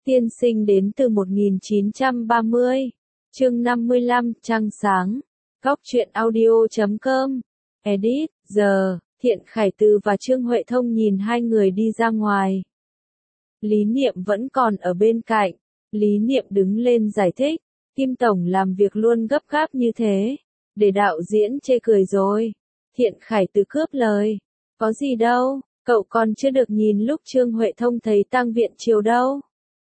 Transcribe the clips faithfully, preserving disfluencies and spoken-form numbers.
Tiên sinh đến từ một nghìn chín trăm ba mươi. Chương năm mươi lăm, Trăng sáng. Góc truyện audio chấm com. Edit, giờ, Thiện Khải Từ và Trương Huệ Thông nhìn hai người đi ra ngoài. Lý Niệm vẫn còn ở bên cạnh. Lý Niệm đứng lên giải thích. Kim Tổng làm việc luôn gấp gáp như thế. Để đạo diễn chê cười rồi. Thiện Khải Từ cướp lời. Có gì đâu, cậu còn chưa được nhìn lúc Trương Huệ Thông thấy tang viện chiều đâu.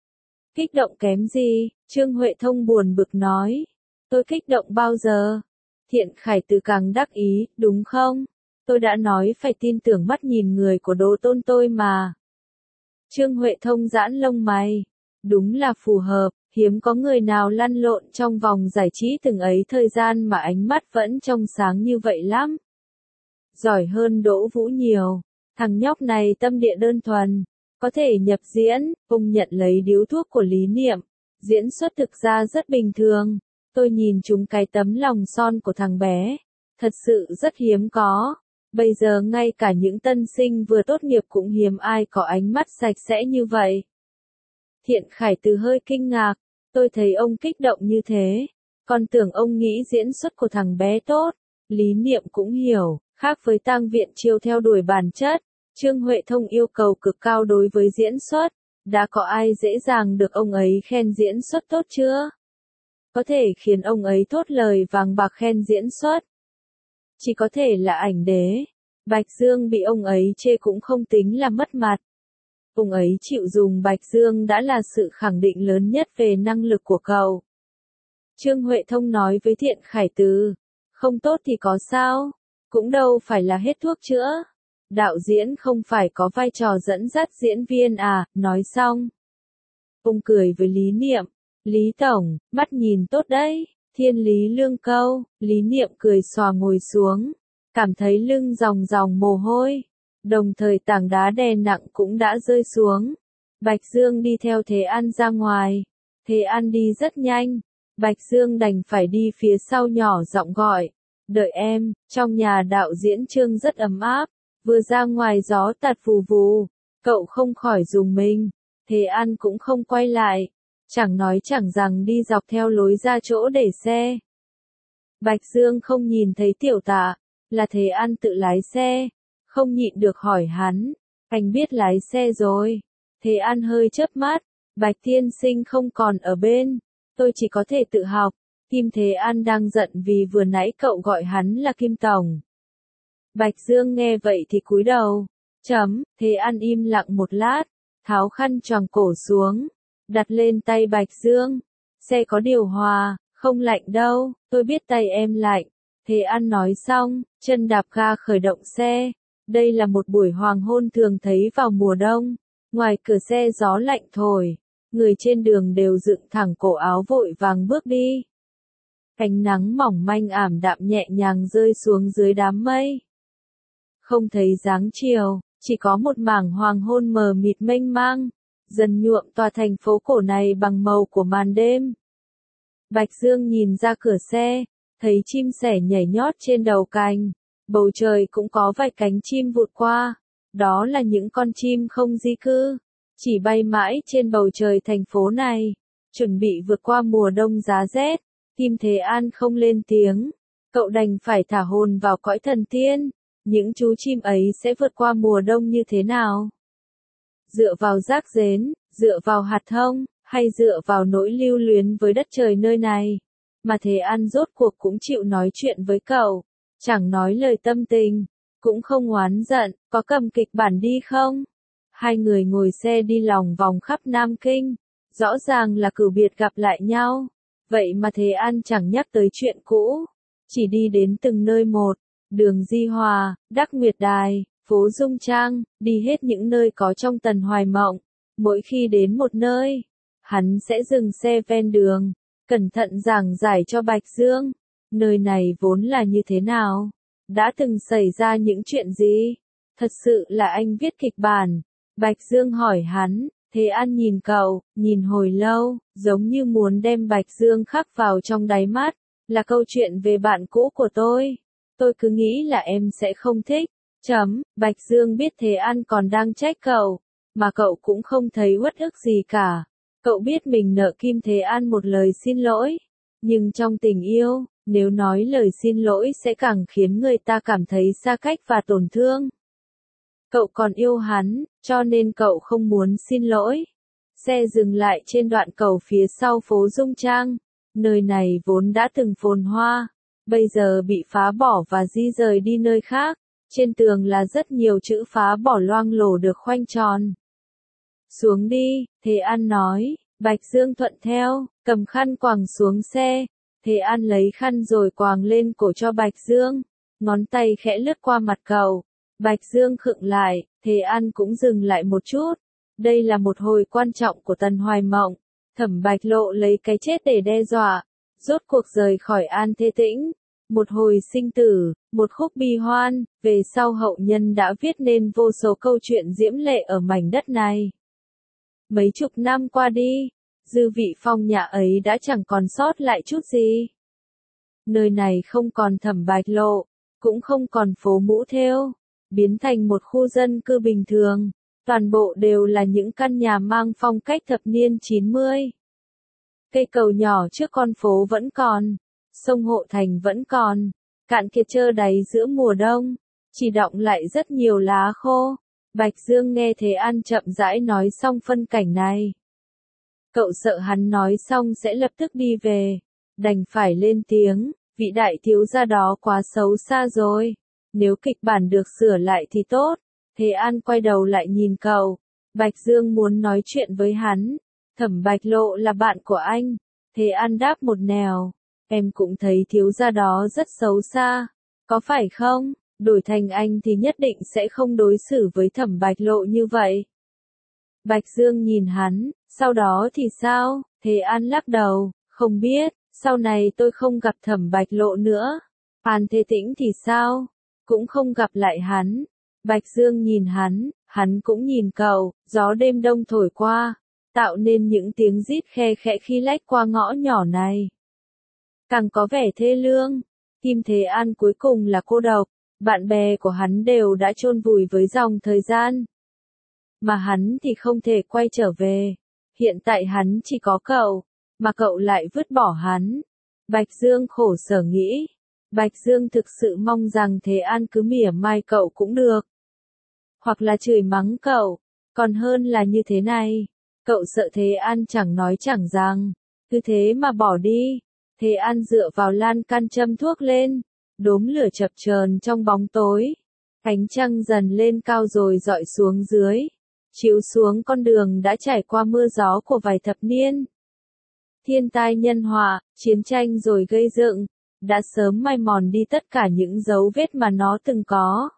Kích động kém gì, Trương Huệ Thông buồn bực nói. Tôi kích động bao giờ? Thiện Khải Từ càng đắc ý, đúng không? Tôi đã nói phải tin tưởng mắt nhìn người của Đỗ Tôn tôi mà. Trương Huệ Thông giãn lông mày. Đúng là phù hợp, hiếm có người nào lăn lộn trong vòng giải trí từng ấy thời gian mà ánh mắt vẫn trong sáng như vậy lắm. Giỏi hơn Đỗ Vũ nhiều. Thằng nhóc này tâm địa đơn thuần. Có thể nhập diễn, ông nhận lấy điếu thuốc của Lý Niệm. Diễn xuất thực ra rất bình thường. Tôi nhìn chúng cái tấm lòng son của thằng bé. Thật sự rất hiếm có. Bây giờ ngay cả những tân sinh vừa tốt nghiệp cũng hiếm ai có ánh mắt sạch sẽ như vậy. Thiện Khải Từ hơi kinh ngạc. Tôi thấy ông kích động như thế. Còn tưởng ông nghĩ diễn xuất của thằng bé tốt. Lý Niệm cũng hiểu, khác với tang viện chiêu theo đuổi bản chất. Trương Huệ Thông yêu cầu cực cao đối với diễn xuất. Đã có ai dễ dàng được ông ấy khen diễn xuất tốt chưa? Có thể khiến ông ấy thốt lời vàng bạc khen diễn xuất. Chỉ có thể là ảnh đế. Bạch Dương bị ông ấy chê cũng không tính là mất mặt. Ông ấy chịu dùng Bạch Dương đã là sự khẳng định lớn nhất về năng lực của cậu. Trương Huệ Thông nói với Thiện Khải Từ. Không tốt thì có sao? Cũng đâu phải là hết thuốc chữa. Đạo diễn không phải có vai trò dẫn dắt diễn viên à, nói xong. Ông cười với Lý Niệm. Lý Tổng, mắt nhìn tốt đấy. Thiên lý lương câu. Lý Niệm cười xòa ngồi xuống. Cảm thấy lưng ròng ròng mồ hôi. Đồng thời tảng đá đè nặng cũng đã rơi xuống. Bạch Dương đi theo Thế An ra ngoài. Thế An đi rất nhanh. Bạch Dương đành phải đi phía sau nhỏ giọng gọi. Đợi em, trong nhà đạo diễn Trương rất ấm áp. Vừa ra ngoài gió tạt vù vù. Cậu không khỏi rùng mình. Thế An cũng không quay lại. Chẳng nói chẳng rằng đi dọc theo lối ra chỗ để xe. Bạch Dương không nhìn thấy Tiểu Tạ. Là Thế An tự lái xe. Không nhịn được hỏi hắn. Anh biết lái xe rồi. Thế An hơi chớp mắt. Bạch tiên sinh không còn ở bên. Tôi chỉ có thể tự học. Kim Thế An đang giận vì vừa nãy cậu gọi hắn là Kim Tổng. Bạch Dương nghe vậy thì cúi đầu. Chấm, Thế An im lặng một lát. Tháo khăn choàng cổ xuống. Đặt lên tay Bạch Dương. Xe có điều hòa, không lạnh đâu, tôi biết tay em lạnh. Thế An nói xong, chân đạp ga khởi động xe. Đây là một buổi hoàng hôn thường thấy vào mùa đông. Ngoài cửa xe gió lạnh thổi. Người trên đường đều dựng thẳng cổ áo vội vàng bước đi. Ánh nắng mỏng manh ảm đạm nhẹ nhàng rơi xuống dưới đám mây. Không thấy dáng chiều, chỉ có một mảng hoàng hôn mờ mịt mênh mang, dần nhuộm tòa thành phố cổ này bằng màu của màn đêm. Bạch Dương nhìn ra cửa xe, thấy chim sẻ nhảy nhót trên đầu cành, bầu trời cũng có vài cánh chim vụt qua, đó là những con chim không di cư, chỉ bay mãi trên bầu trời thành phố này, chuẩn bị vượt qua mùa đông giá rét. Kim Thế An không lên tiếng, cậu đành phải thả hồn vào cõi thần tiên. Những chú chim ấy sẽ vượt qua mùa đông như thế nào? Dựa vào rác rến, dựa vào hạt thông, hay dựa vào nỗi lưu luyến với đất trời nơi này? Mà Thế An rốt cuộc cũng chịu nói chuyện với cậu, chẳng nói lời tâm tình, cũng không oán giận, có cầm kịch bản đi không? Hai người ngồi xe đi lòng vòng khắp Nam Kinh, rõ ràng là cử biệt gặp lại nhau, vậy mà Thế An chẳng nhắc tới chuyện cũ, chỉ đi đến từng nơi một. Đường Di Hòa, Đắc Nguyệt Đài, phố Dung Trang, đi hết những nơi có trong Tần Hoài Mộng. Mỗi khi đến một nơi, hắn sẽ dừng xe ven đường, cẩn thận giảng giải cho Bạch Dương. Nơi này vốn là như thế nào? Đã từng xảy ra những chuyện gì? Thật sự là anh viết kịch bản. Bạch Dương hỏi hắn, Thế An nhìn cậu, nhìn hồi lâu, giống như muốn đem Bạch Dương khắc vào trong đáy mắt. Là câu chuyện về bạn cũ của tôi. Tôi cứ nghĩ là em sẽ không thích. Chấm, Bạch Dương biết Thế An còn đang trách cậu, mà cậu cũng không thấy uất ức gì cả. Cậu biết mình nợ Kim Thế An một lời xin lỗi, nhưng trong tình yêu, nếu nói lời xin lỗi sẽ càng khiến người ta cảm thấy xa cách và tổn thương. Cậu còn yêu hắn, cho nên cậu không muốn xin lỗi. Xe dừng lại trên đoạn cầu phía sau phố Dung Trang. Nơi này vốn đã từng phồn hoa, bây giờ bị phá bỏ và di rời đi nơi khác. Trên tường là rất nhiều chữ phá bỏ loang lổ được khoanh tròn. Xuống đi, Thế An nói. Bạch Dương thuận theo, cầm khăn quàng xuống xe. Thế An lấy khăn rồi quàng lên cổ cho Bạch Dương. Ngón tay khẽ lướt qua mặt cậu. Bạch Dương khựng lại, Thế An cũng dừng lại một chút. Đây là một hồi quan trọng của Tần Hoài Mộng. Thẩm Bạch Lộ lấy cái chết để đe dọa. Rốt cuộc rời khỏi An Thế Tĩnh. Một hồi sinh tử, một khúc bi hoan, về sau hậu nhân đã viết nên vô số câu chuyện diễm lệ ở mảnh đất này. Mấy chục năm qua đi, dư vị phong nhã ấy đã chẳng còn sót lại chút gì. Nơi này không còn Thẩm Bạch Lộ, cũng không còn phố mũ thêu, biến thành một khu dân cư bình thường, toàn bộ đều là những căn nhà mang phong cách thập niên chín mươi. Cây cầu nhỏ trước con phố vẫn còn, sông Hộ Thành vẫn còn, cạn kiệt trơ đáy giữa mùa đông, chỉ đọng lại rất nhiều lá khô. Bạch Dương nghe Thế An chậm rãi nói xong phân cảnh này. Cậu sợ hắn nói xong sẽ lập tức đi về, đành phải lên tiếng, vị đại thiếu gia đó quá xấu xa rồi, nếu kịch bản được sửa lại thì tốt. Thế An quay đầu lại nhìn cậu, Bạch Dương muốn nói chuyện với hắn, Thẩm Bạch Lộ là bạn của anh. Thế An đáp một nẻo, em cũng thấy thiếu gia đó rất xấu xa, có phải không? Đổi thành anh thì nhất định sẽ không đối xử với Thẩm Bạch Lộ như vậy. Bạch Dương nhìn hắn, sau đó thì sao? Thế An lắc đầu, không biết, sau này tôi không gặp Thẩm Bạch Lộ nữa. An Thế Tĩnh thì sao? Cũng không gặp lại hắn. Bạch Dương nhìn hắn, hắn cũng nhìn cậu, gió đêm đông thổi qua, tạo nên những tiếng rít khe khẽ khi lách qua ngõ nhỏ này. Càng có vẻ thê lương, Kim Thế An cuối cùng là cô độc, bạn bè của hắn đều đã chôn vùi với dòng thời gian. Mà hắn thì không thể quay trở về, hiện tại hắn chỉ có cậu, mà cậu lại vứt bỏ hắn. Bạch Dương khổ sở nghĩ, Bạch Dương thực sự mong rằng Thế An cứ mỉa mai cậu cũng được. Hoặc là chửi mắng cậu, còn hơn là như thế này. Cậu sợ Thế An chẳng nói chẳng rằng, cứ thế mà bỏ đi. Thế An dựa vào lan can châm thuốc lên, đốm lửa chập chờn trong bóng tối. Ánh trăng dần lên cao rồi dọi xuống dưới, chiếu xuống con đường đã trải qua mưa gió của vài thập niên. Thiên tai nhân họa, chiến tranh rồi gây dựng, đã sớm mai mòn đi tất cả những dấu vết mà nó từng có.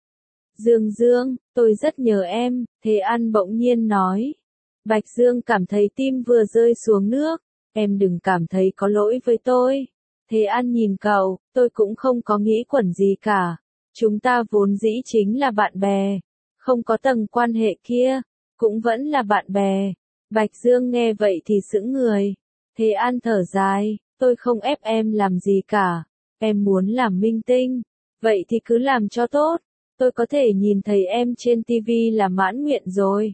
Dương Dương, tôi rất nhớ em, Thế An bỗng nhiên nói. Bạch Dương cảm thấy tim vừa rơi xuống nước, em đừng cảm thấy có lỗi với tôi. Thế An nhìn cậu, tôi cũng không có nghĩ quẩn gì cả. Chúng ta vốn dĩ chính là bạn bè, không có tầng quan hệ kia, cũng vẫn là bạn bè. Bạch Dương nghe vậy thì sững người. Thế An thở dài, tôi không ép em làm gì cả. Em muốn làm minh tinh, vậy thì cứ làm cho tốt. Tôi có thể nhìn thấy em trên ti vi là mãn nguyện rồi.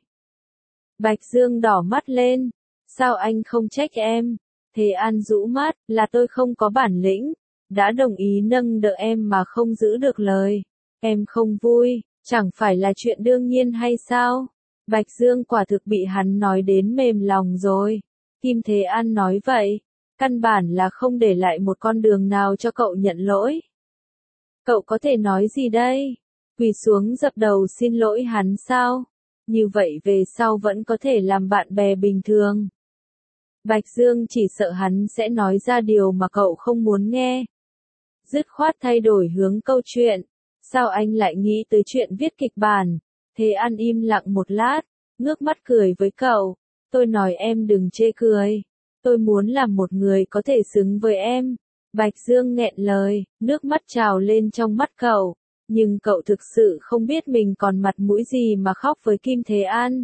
Bạch Dương đỏ mắt lên. Sao anh không trách em? Thế An rũ mắt, là tôi không có bản lĩnh. Đã đồng ý nâng đỡ em mà không giữ được lời. Em không vui, chẳng phải là chuyện đương nhiên hay sao? Bạch Dương quả thực bị hắn nói đến mềm lòng rồi. Kim Thế An nói vậy, căn bản là không để lại một con đường nào cho cậu nhận lỗi. Cậu có thể nói gì đây? Quỳ xuống dập đầu xin lỗi hắn sao? Như vậy về sau vẫn có thể làm bạn bè bình thường. Bạch Dương chỉ sợ hắn sẽ nói ra điều mà cậu không muốn nghe. Dứt khoát thay đổi hướng câu chuyện. Sao anh lại nghĩ tới chuyện viết kịch bản? Thế An im lặng một lát, ngước mắt cười với cậu. Tôi nói em đừng chê cười. Tôi muốn làm một người có thể xứng với em. Bạch Dương nghẹn lời, nước mắt trào lên trong mắt cậu. Nhưng cậu thực sự không biết mình còn mặt mũi gì mà khóc với Kim Thế An.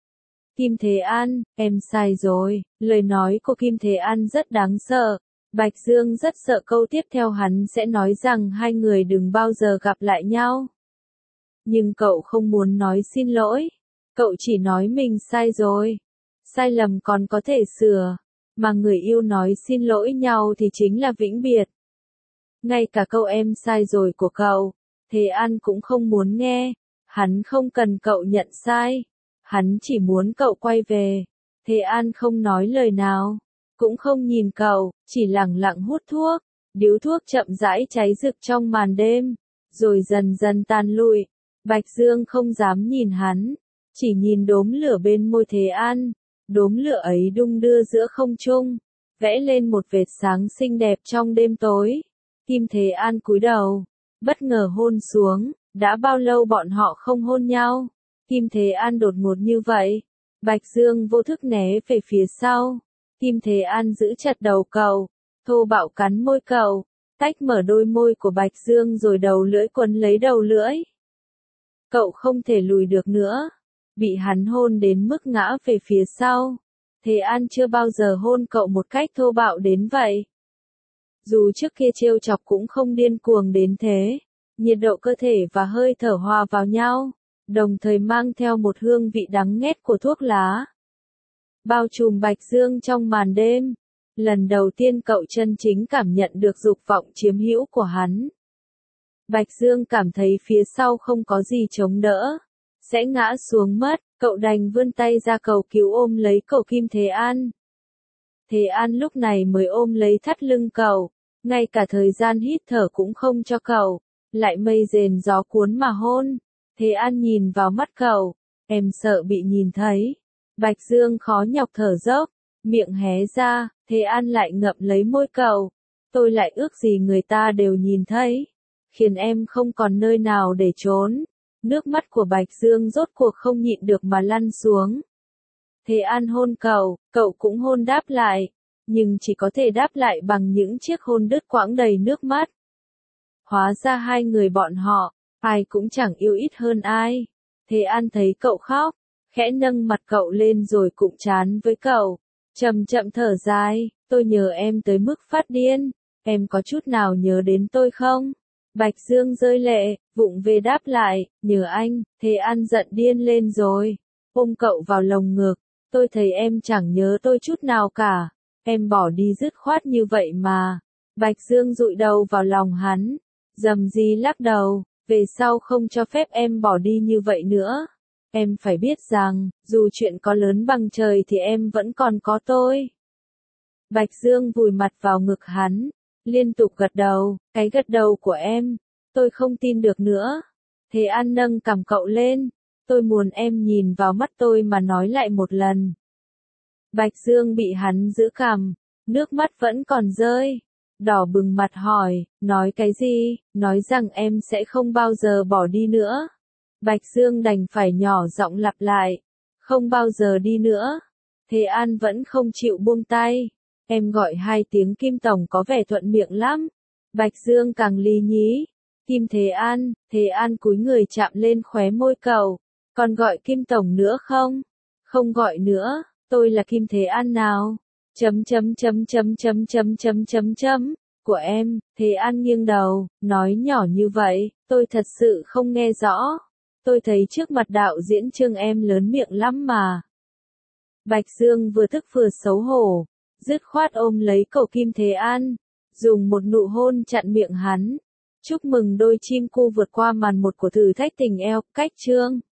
Kim Thế An, em sai rồi. Lời nói của Kim Thế An rất đáng sợ. Bạch Dương rất sợ câu tiếp theo hắn sẽ nói rằng hai người đừng bao giờ gặp lại nhau. Nhưng cậu không muốn nói xin lỗi. Cậu chỉ nói mình sai rồi. sai lầm còn có thể sửa, mà người yêu nói xin lỗi nhau thì chính là vĩnh biệt. Ngay cả câu em sai rồi của cậu, Thế An cũng không muốn nghe, hắn không cần cậu nhận sai, hắn chỉ muốn cậu quay về. Thế An không nói lời nào, cũng không nhìn cậu, chỉ lặng lặng hút thuốc, điếu thuốc chậm rãi cháy rực trong màn đêm, rồi dần dần tan lụi. Bạch Dương không dám nhìn hắn, chỉ nhìn đốm lửa bên môi Thế An, đốm lửa ấy đung đưa giữa không trung, vẽ lên một vệt sáng xinh đẹp trong đêm tối. Kim Thế An cúi đầu, bất ngờ hôn xuống, đã bao lâu bọn họ không hôn nhau. Kim Thế An đột ngột như vậy, Bạch Dương vô thức né về phía sau. Kim Thế An giữ chặt đầu cậu, thô bạo cắn môi cậu, tách mở đôi môi của Bạch Dương rồi đầu lưỡi quấn lấy đầu lưỡi. Cậu không thể lùi được nữa, bị hắn hôn đến mức ngã về phía sau. Thế An chưa bao giờ hôn cậu một cách thô bạo đến vậy. Dù trước kia trêu chọc cũng không điên cuồng đến thế, nhiệt độ cơ thể và hơi thở hòa vào nhau, đồng thời mang theo một hương vị đắng nghét của thuốc lá. Bao trùm Bạch Dương trong màn đêm, lần đầu tiên cậu chân chính cảm nhận được dục vọng chiếm hữu của hắn. Bạch Dương cảm thấy phía sau không có gì chống đỡ, sẽ ngã xuống mất, cậu đành vươn tay ra cầu cứu ôm lấy cậu Kim Thế An. Thế An lúc này mới ôm lấy thắt lưng cậu, ngay cả thời gian hít thở cũng không cho cậu, lại mây rền gió cuốn mà hôn. Thế An nhìn vào mắt cậu, em sợ bị nhìn thấy. Bạch Dương khó nhọc thở dốc, miệng hé ra, Thế An lại ngậm lấy môi cậu. Tôi lại ước gì người ta đều nhìn thấy, khiến em không còn nơi nào để trốn. Nước mắt của Bạch Dương rốt cuộc không nhịn được mà lăn xuống. Thế An hôn cậu, cậu cũng hôn đáp lại, nhưng chỉ có thể đáp lại bằng những chiếc hôn đứt quãng đầy nước mắt. Hóa ra hai người bọn họ, ai cũng chẳng yêu ít hơn ai. Thế An thấy cậu khóc, khẽ nâng mặt cậu lên rồi cụm trán với cậu, chậm chậm thở dài, tôi nhớ em tới mức phát điên, em có chút nào nhớ đến tôi không? Bạch Dương rơi lệ, vụng về đáp lại, nhớ anh. Thế An giận điên lên rồi, ôm cậu vào lồng ngực, tôi thấy em chẳng nhớ tôi chút nào cả, em bỏ đi dứt khoát như vậy mà. Bạch Dương dụi đầu vào lòng hắn, dầm gì lắc đầu, về sau không cho phép em bỏ đi như vậy nữa. Em phải biết rằng, dù chuyện có lớn bằng trời thì em vẫn còn có tôi. Bạch Dương vùi mặt vào ngực hắn, liên tục gật đầu, cái gật đầu của em, tôi không tin được nữa. Thế An nâng cằm cậu lên, tôi muốn em nhìn vào mắt tôi mà nói lại một lần. Bạch Dương bị hắn giữ cằm, nước mắt vẫn còn rơi, đỏ bừng mặt hỏi, nói cái gì, nói rằng em sẽ không bao giờ bỏ đi nữa. Bạch Dương đành phải nhỏ giọng lặp lại, không bao giờ đi nữa. Thế An vẫn không chịu buông tay, em gọi hai tiếng Kim Tổng có vẻ thuận miệng lắm. Bạch Dương càng lý nhí, Kim Thế An. Thế An cúi người chạm lên khóe môi cậu, còn gọi Kim Tổng nữa không? Không gọi nữa, tôi là Kim Thế An nào? Chấm chấm chấm chấm chấm chấm chấm chấm chấm, của em. Thế An nghiêng đầu, nói nhỏ như vậy, tôi thật sự không nghe rõ. Tôi thấy trước mặt đạo diễn Trương em lớn miệng lắm mà. Bạch Dương vừa tức vừa xấu hổ, dứt khoát ôm lấy cậu Kim Thế An, dùng một nụ hôn chặn miệng hắn. Chúc mừng đôi chim cu vượt qua màn một của thử thách tình eo, cách Trương.